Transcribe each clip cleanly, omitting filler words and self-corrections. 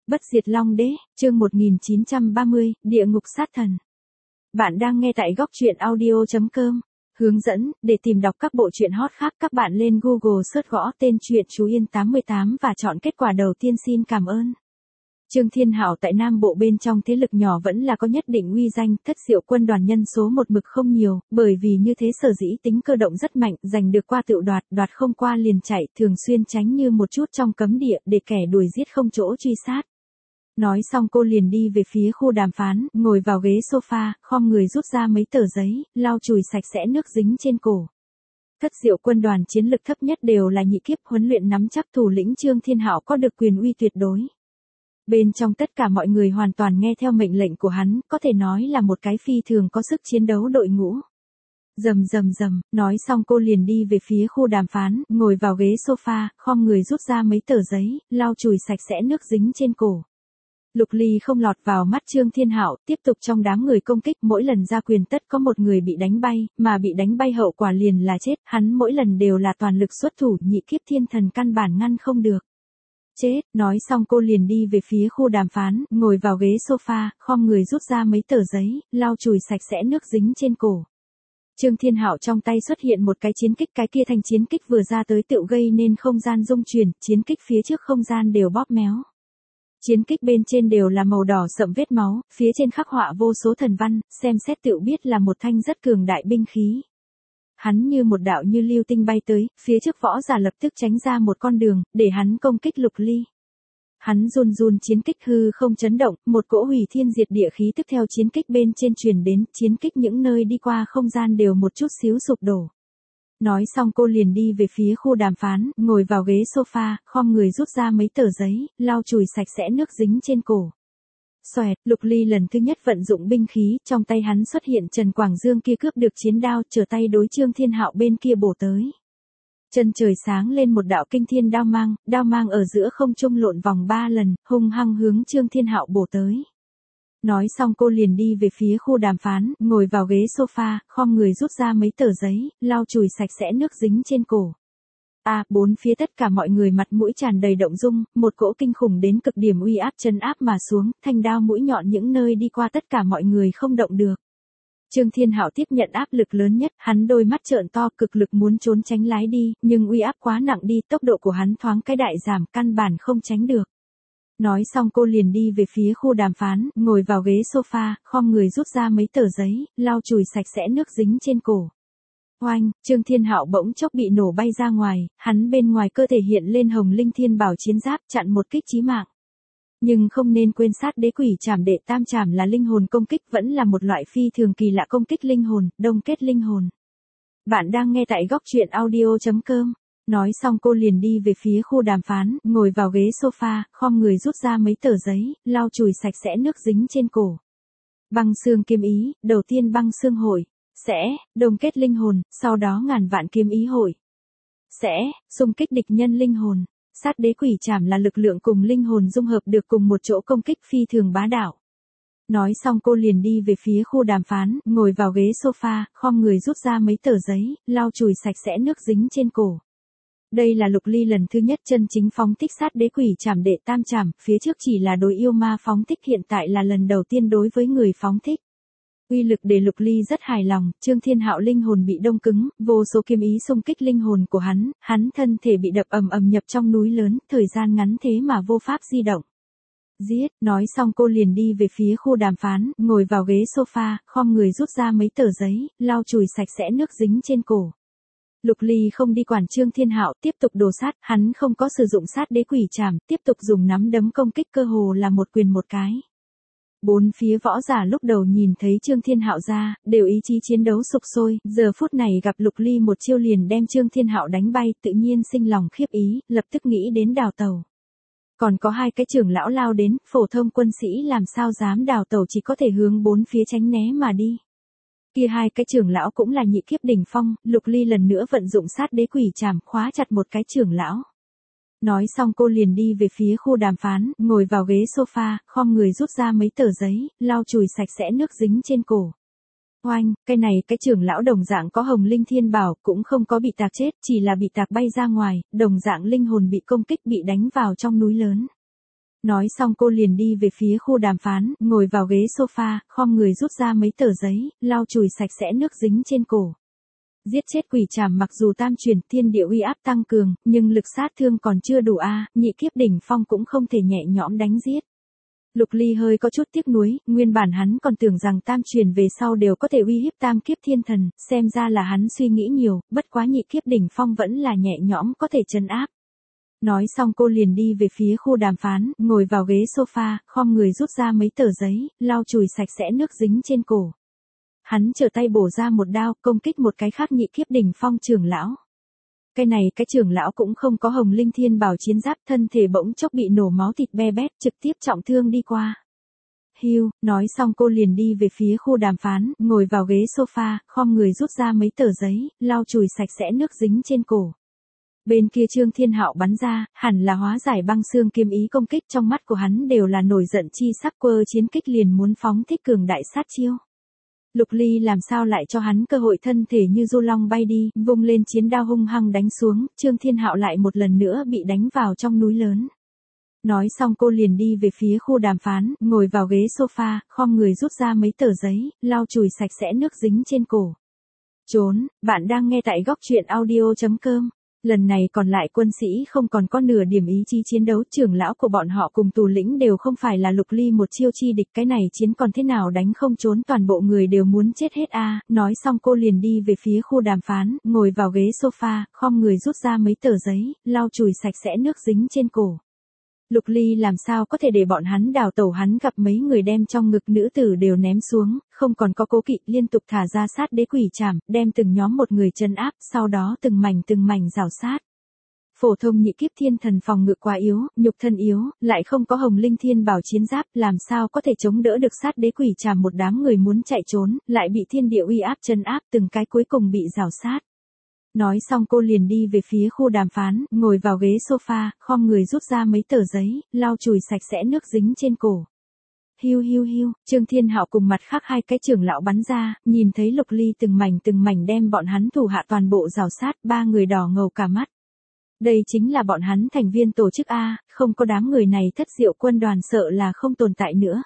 Bất diệt Long Đế, chương 1930, Địa ngục sát thần. Bạn đang nghe tại góc truyện audio.com. Hướng dẫn, để tìm đọc các bộ truyện hot khác các bạn lên Google search gõ tên truyện Chú Yên 88 và chọn kết quả đầu tiên. Xin cảm ơn. Trương Thiên Hạo tại Nam Bộ bên trong thế lực nhỏ vẫn là có nhất định uy danh, Thất Diệu quân đoàn nhân số một mực không nhiều, bởi vì như thế sở dĩ tính cơ động rất mạnh, giành được qua tự đoạt, đoạt không qua liền chạy, thường xuyên tránh như một chút trong cấm địa để kẻ đuổi giết không chỗ truy sát. Nói xong cô liền đi về phía khu đàm phán, ngồi vào ghế sofa, khom người rút ra mấy tờ giấy, lau chùi sạch sẽ nước dính trên cổ. Thất Diệu quân đoàn chiến lực thấp nhất đều là nhị kiếp, huấn luyện nắm chắc thủ lĩnh Trương Thiên Hạo có được quyền uy tuyệt đối. Bên trong tất cả mọi người hoàn toàn nghe theo mệnh lệnh của hắn, có thể nói là một cái phi thường có sức chiến đấu đội ngũ. Rầm rầm rầm, nói xong cô liền đi về phía khu đàm phán, ngồi vào ghế sofa, khom người rút ra mấy tờ giấy, lau chùi sạch sẽ nước dính trên cổ. Lục Ly không lọt vào mắt Trương Thiên Hạo, tiếp tục trong đám người công kích, mỗi lần ra quyền tất có một người bị đánh bay, mà bị đánh bay hậu quả liền là chết, hắn mỗi lần đều là toàn lực xuất thủ, nhị kiếp thiên thần căn bản ngăn không được. Chết, nói xong cô liền đi về phía khu đàm phán, ngồi vào ghế sofa, khom người rút ra mấy tờ giấy, lau chùi sạch sẽ nước dính trên cổ. Trương Thiên Hạo trong tay xuất hiện một cái chiến kích, cái kia thành chiến kích vừa ra tới tựu gây nên không gian rung chuyển, chiến kích phía trước không gian đều bóp méo. Chiến kích bên trên đều là màu đỏ sậm vết máu, phía trên khắc họa vô số thần văn, xem xét tựu biết là một thanh rất cường đại binh khí. Hắn như một đạo như lưu tinh bay tới, phía trước võ giả lập tức tránh ra một con đường, để hắn công kích Lục Ly. Hắn run run chiến kích hư không chấn động, một cỗ hủy thiên diệt địa khí tức theo chiến kích bên trên truyền đến, chiến kích những nơi đi qua không gian đều một chút xíu sụp đổ. Nói xong cô liền đi về phía khu đàm phán, ngồi vào ghế sofa, khom người rút ra mấy tờ giấy, lau chùi sạch sẽ nước dính trên cổ. Xoẹt, Lục Ly lần thứ nhất vận dụng binh khí, trong tay hắn xuất hiện Trần Quảng Dương kia cướp được chiến đao, trở tay đối Trương Thiên Hạo bên kia bổ tới. Chân trời sáng lên một đạo kinh thiên đao mang ở giữa không trung lộn vòng 3 lần, hung hăng hướng Trương Thiên Hạo bổ tới. Nói xong cô liền đi về phía khu đàm phán, ngồi vào ghế sofa, khom người rút ra mấy tờ giấy, lau chùi sạch sẽ nước dính trên cổ. Bốn phía tất cả mọi người mặt mũi tràn đầy động dung, một cỗ kinh khủng đến cực điểm uy áp chân áp mà xuống, thanh đao mũi nhọn những nơi đi qua tất cả mọi người không động được. Trương Thiên Hạo tiếp nhận áp lực lớn nhất, hắn đôi mắt trợn to cực lực muốn trốn tránh lái đi, nhưng uy áp quá nặng đi, tốc độ của hắn thoáng cái đại giảm, căn bản không tránh được. Nói xong cô liền đi về phía khu đàm phán, ngồi vào ghế sofa, khom người rút ra mấy tờ giấy, lau chùi sạch sẽ nước dính trên cổ. Oanh, Trương Thiên Hạo bỗng chốc bị nổ bay ra ngoài, hắn bên ngoài cơ thể hiện lên hồng linh thiên bảo chiến giáp chặn một kích chí mạng. Nhưng không nên quên sát đế quỷ trảm đệ tam trảm là linh hồn công kích, vẫn là một loại phi thường kỳ lạ công kích linh hồn, đông kết linh hồn. Bạn đang nghe tại góc truyện audio.com. Nói xong cô liền đi về phía khu đàm phán, ngồi vào ghế sofa, khom người rút ra mấy tờ giấy, lau chùi sạch sẽ nước dính trên cổ. Băng xương kiếm ý, đầu tiên băng xương hội, sẽ, đông kết linh hồn, sau đó ngàn vạn kiếm ý hội. Sẽ, xung kích địch nhân linh hồn. Sát đế quỷ trảm là lực lượng cùng linh hồn dung hợp được cùng một chỗ công kích phi thường bá đạo. Nói xong cô liền đi về phía khu đàm phán, ngồi vào ghế sofa, khom người rút ra mấy tờ giấy, lau chùi sạch sẽ nước dính trên cổ. Đây là Lục Ly lần thứ nhất chân chính phóng thích sát đế quỷ trảm đệ tam trảm, phía trước chỉ là đối yêu ma phóng thích, hiện tại là lần đầu tiên đối với người phóng thích. Uy lực để Lục Ly rất hài lòng, Trương Thiên Hạo linh hồn bị đông cứng, vô số kiếm ý xung kích linh hồn của hắn thân thể bị đập ầm ầm nhập trong núi lớn, thời gian ngắn thế mà vô pháp di động. Giết, nói xong cô liền đi về phía khu đàm phán, ngồi vào ghế sofa, khom người rút ra mấy tờ giấy, lau chùi sạch sẽ nước dính trên cổ. Lục Ly không đi quản Trương Thiên Hạo, tiếp tục đồ sát, hắn không có sử dụng sát đế quỷ trảm, tiếp tục dùng nắm đấm công kích, cơ hồ là một quyền một cái. Bốn phía võ giả lúc đầu nhìn thấy Trương Thiên Hạo ra, đều ý chí chiến đấu sục sôi, giờ phút này gặp Lục Ly một chiêu liền đem Trương Thiên Hạo đánh bay, tự nhiên sinh lòng khiếp ý, lập tức nghĩ đến đào tẩu. Còn có hai cái trưởng lão lao đến, phổ thông quân sĩ làm sao dám đào tẩu, chỉ có thể hướng bốn phía tránh né mà đi. Kia hai cái trưởng lão cũng là nhị kiếp đỉnh phong, Lục Ly lần nữa vận dụng sát đế quỷ trảm khóa chặt một cái trưởng lão. Nói xong cô liền đi về phía khu đàm phán, ngồi vào ghế sofa, khom người rút ra mấy tờ giấy, lau chùi sạch sẽ nước dính trên cổ. Oanh, cái trưởng lão đồng dạng có hồng linh thiên bảo, cũng không có bị tạc chết, chỉ là bị tạc bay ra ngoài, đồng dạng linh hồn bị công kích, bị đánh vào trong núi lớn. Nói xong cô liền đi về phía khu đàm phán, ngồi vào ghế sofa, khom người rút ra mấy tờ giấy, lau chùi sạch sẽ nước dính trên cổ. Giết chết quỷ trảm mặc dù tam chuyển thiên địa uy áp tăng cường, nhưng lực sát thương còn chưa đủ nhị kiếp đỉnh phong cũng không thể nhẹ nhõm đánh giết. Lục Ly hơi có chút tiếc nuối, nguyên bản hắn còn tưởng rằng tam truyền về sau đều có thể uy hiếp tam kiếp thiên thần, xem ra là hắn suy nghĩ nhiều, bất quá nhị kiếp đỉnh phong vẫn là nhẹ nhõm có thể trấn áp. Nói xong cô liền đi về phía khu đàm phán, ngồi vào ghế sofa, khom người rút ra mấy tờ giấy, lau chùi sạch sẽ nước dính trên cổ. Hắn trở tay bổ ra một đao, công kích một cái khác nhị kiếp đỉnh phong trưởng lão. Cái trưởng lão cũng không có hồng linh thiên bảo chiến giáp, thân thể bỗng chốc bị nổ máu thịt be bét, trực tiếp trọng thương đi qua. Hưu, nói xong cô liền đi về phía khu đàm phán, ngồi vào ghế sofa, khom người rút ra mấy tờ giấy, lau chùi sạch sẽ nước dính trên cổ. Bên kia Trương Thiên Hạo bắn ra, hẳn là hóa giải băng xương kiếm ý công kích, trong mắt của hắn đều là nổi giận chi sắc, quơ chiến kích liền muốn phóng thích cường đại sát chiêu. Lục Ly làm sao lại cho hắn cơ hội, thân thể như du long bay đi, vung lên chiến đao hung hăng đánh xuống, Trương Thiên Hạo lại một lần nữa bị đánh vào trong núi lớn. Nói xong cô liền đi về phía khu đàm phán, ngồi vào ghế sofa, khom người rút ra mấy tờ giấy, lau chùi sạch sẽ nước dính trên cổ. Trốn, bạn đang nghe tại góc truyện audio.com. Lần này còn lại quân sĩ không còn có nửa điểm ý chí chiến đấu, trưởng lão của bọn họ cùng tù lĩnh đều không phải là Lục Ly một chiêu chi địch, cái này chiến còn thế nào đánh không trốn, toàn bộ người đều muốn chết hết Nói xong cô liền đi về phía khu đàm phán, ngồi vào ghế sofa, khom người rút ra mấy tờ giấy, lau chùi sạch sẽ nước dính trên cổ. Lục Ly làm sao có thể để bọn hắn đào tẩu, hắn gặp mấy người đem trong ngực nữ tử đều ném xuống, không còn có cố kỵ, liên tục thả ra sát đế quỷ trảm, đem từng nhóm một người chân áp, sau đó từng mảnh rào sát. Phổ thông nhị kiếp thiên thần phòng ngự quá yếu, nhục thân yếu, lại không có hồng linh thiên bảo chiến giáp, làm sao có thể chống đỡ được sát đế quỷ trảm, một đám người muốn chạy trốn, lại bị thiên địa uy áp chân áp, từng cái cuối cùng bị rào sát. Nói xong cô liền đi về phía khu đàm phán, ngồi vào ghế sofa, khom người rút ra mấy tờ giấy, lau chùi sạch sẽ nước dính trên cổ. Hiu hiu hiu, Trương Thiên Hạo cùng mặt khác hai cái trưởng lão bắn ra, nhìn thấy Lục Ly từng mảnh đem bọn hắn thủ hạ toàn bộ rào sát, ba người đỏ ngầu cả mắt. Đây chính là bọn hắn thành viên tổ chức không có đám người này Thất Diệu quân đoàn sợ là không tồn tại nữa.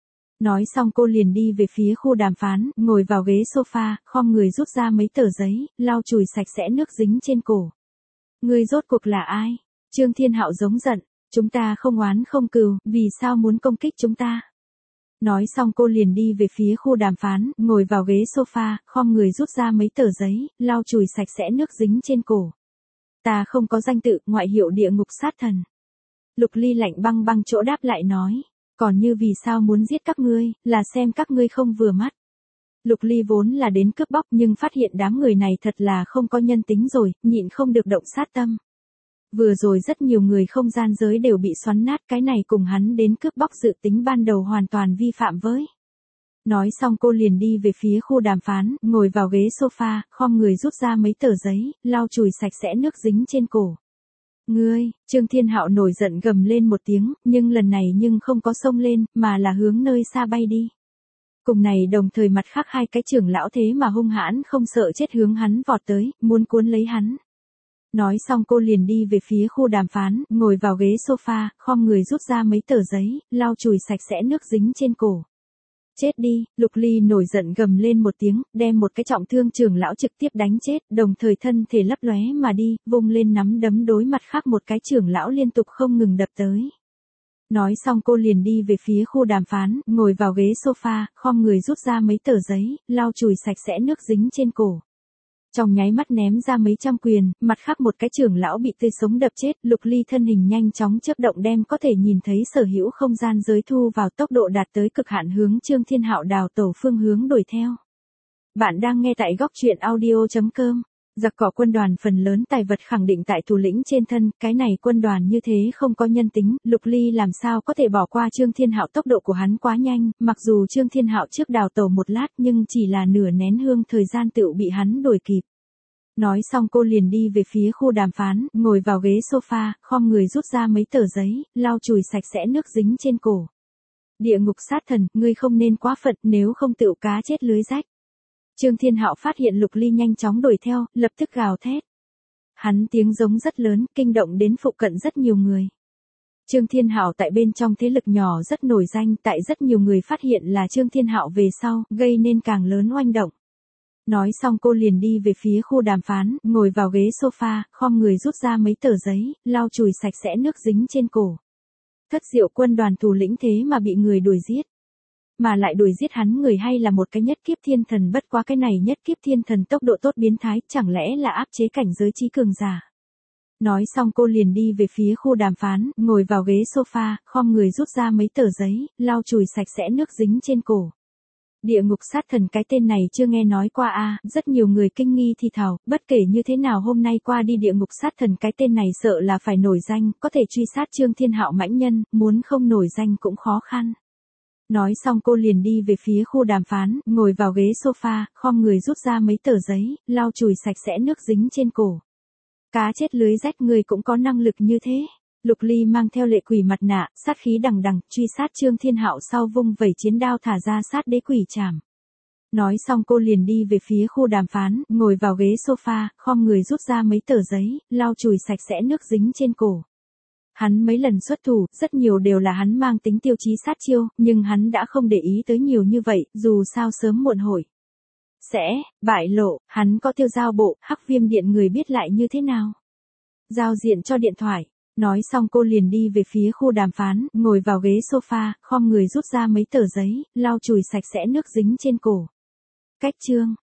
Nói xong cô liền đi về phía khu đàm phán, ngồi vào ghế sofa, khom người rút ra mấy tờ giấy, lau chùi sạch sẽ nước dính trên cổ. Ngươi rốt cuộc là ai? Trương Thiên Hạo giống giận, chúng ta không oán không cừu, vì sao muốn công kích chúng ta? Nói xong cô liền đi về phía khu đàm phán, ngồi vào ghế sofa, khom người rút ra mấy tờ giấy, lau chùi sạch sẽ nước dính trên cổ. Ta không có danh tự, ngoại hiệu địa ngục sát thần. Lục Ly lạnh băng chỗ đáp lại nói. Còn như vì sao muốn giết các ngươi, là xem các ngươi không vừa mắt. Lục Ly vốn là đến cướp bóc nhưng phát hiện đám người này thật là không có nhân tính rồi, nhịn không được động sát tâm. Vừa rồi rất nhiều người không gian giới đều bị xoắn nát, cái này cùng hắn đến cướp bóc dự tính ban đầu hoàn toàn vi phạm với. Nói xong cô liền đi về phía khu đàm phán, ngồi vào ghế sofa, khom người rút ra mấy tờ giấy, lau chùi sạch sẽ nước dính trên cổ. Ngươi, Trương Thiên Hạo nổi giận gầm lên một tiếng, nhưng lần này không có xông lên, mà là hướng nơi xa bay đi. Cùng này đồng thời mặt khác hai cái trưởng lão thế mà hung hãn không sợ chết hướng hắn vọt tới, muốn cuốn lấy hắn. Nói xong cô liền đi về phía khu đàm phán, ngồi vào ghế sofa, khom người rút ra mấy tờ giấy, lau chùi sạch sẽ nước dính trên cổ. Chết đi, Lục Ly nổi giận gầm lên một tiếng, đem một cái trọng thương trưởng lão trực tiếp đánh chết, đồng thời thân thể lấp lóe mà đi, vung lên nắm đấm đối mặt khác một cái trưởng lão liên tục không ngừng đập tới. Nói xong cô liền đi về phía khu đàm phán, ngồi vào ghế sofa, khom người rút ra mấy tờ giấy, lau chùi sạch sẽ nước dính trên cổ. Trong nháy mắt ném ra mấy trăm quyền, mặt khác một cái trưởng lão bị tươi sống đập chết, Lục Ly thân hình nhanh chóng chớp động đem có thể nhìn thấy sở hữu không gian giới thu vào, tốc độ đạt tới cực hạn hướng Trương Thiên Hạo đào tẩu phương hướng đuổi theo. Bạn đang nghe tại góc truyện audio.com. Giặc cỏ quân đoàn phần lớn tài vật khẳng định tại thủ lĩnh trên thân, cái này quân đoàn như thế không có nhân tính, Lục Ly làm sao có thể bỏ qua Trương Thiên Hạo, tốc độ của hắn quá nhanh, mặc dù Trương Thiên Hạo trước đào tẩu một lát nhưng chỉ là nửa nén hương thời gian tựu bị hắn đuổi kịp. Nói xong cô liền đi về phía khu đàm phán, ngồi vào ghế sofa, khom người rút ra mấy tờ giấy, lau chùi sạch sẽ nước dính trên cổ. Địa ngục sát thần, ngươi không nên quá phận, nếu không tựu cá chết lưới rách. Trương Thiên Hạo phát hiện Lục Ly nhanh chóng đuổi theo, lập tức gào thét. Hắn tiếng giống rất lớn, kinh động đến phụ cận rất nhiều người. Trương Thiên Hạo tại bên trong thế lực nhỏ rất nổi danh, tại rất nhiều người phát hiện là Trương Thiên Hạo về sau, gây nên càng lớn oanh động. Nói xong cô liền đi về phía khu đàm phán, ngồi vào ghế sofa, khom người rút ra mấy tờ giấy, lau chùi sạch sẽ nước dính trên cổ. Thất Diệu Quân đoàn thủ lĩnh thế mà bị người đuổi giết. Mà lại đuổi giết hắn người hay là một cái nhất kiếp thiên thần, bất quá cái này nhất kiếp thiên thần tốc độ tốt biến thái, chẳng lẽ là áp chế cảnh giới trí cường giả. Nói xong cô liền đi về phía khu đàm phán, ngồi vào ghế sofa, khom người rút ra mấy tờ giấy, lau chùi sạch sẽ nước dính trên cổ. Địa ngục sát thần, cái tên này chưa nghe nói qua a. Rất nhiều người kinh nghi thì thào, bất kể như thế nào hôm nay qua đi địa ngục sát thần cái tên này sợ là phải nổi danh, có thể truy sát Trương Thiên Hạo mãnh nhân, muốn không nổi danh cũng khó khăn. Nói xong cô liền đi về phía khu đàm phán, ngồi vào ghế sofa, khom người rút ra mấy tờ giấy, lau chùi sạch sẽ nước dính trên cổ. Cá chết lưới rách, người cũng có năng lực như thế. Lục Ly mang theo lệ quỷ mặt nạ, sát khí đằng đằng, truy sát Trương Thiên Hạo sau vung vẩy chiến đao thả ra sát đế quỷ trảm. Nói xong cô liền đi về phía khu đàm phán, ngồi vào ghế sofa, khom người rút ra mấy tờ giấy, lau chùi sạch sẽ nước dính trên cổ. Hắn mấy lần xuất thủ, rất nhiều đều là hắn mang tính tiêu chí sát chiêu, nhưng hắn đã không để ý tới nhiều như vậy, dù sao sớm muộn hội sẽ bại lộ, hắn có tiêu giao bộ, Hắc Viêm Điện người biết lại như thế nào. Giao diện cho điện thoại. Nói xong cô liền đi về phía khu đàm phán, ngồi vào ghế sofa, khom người rút ra mấy tờ giấy, lau chùi sạch sẽ nước dính trên cổ. Cách chương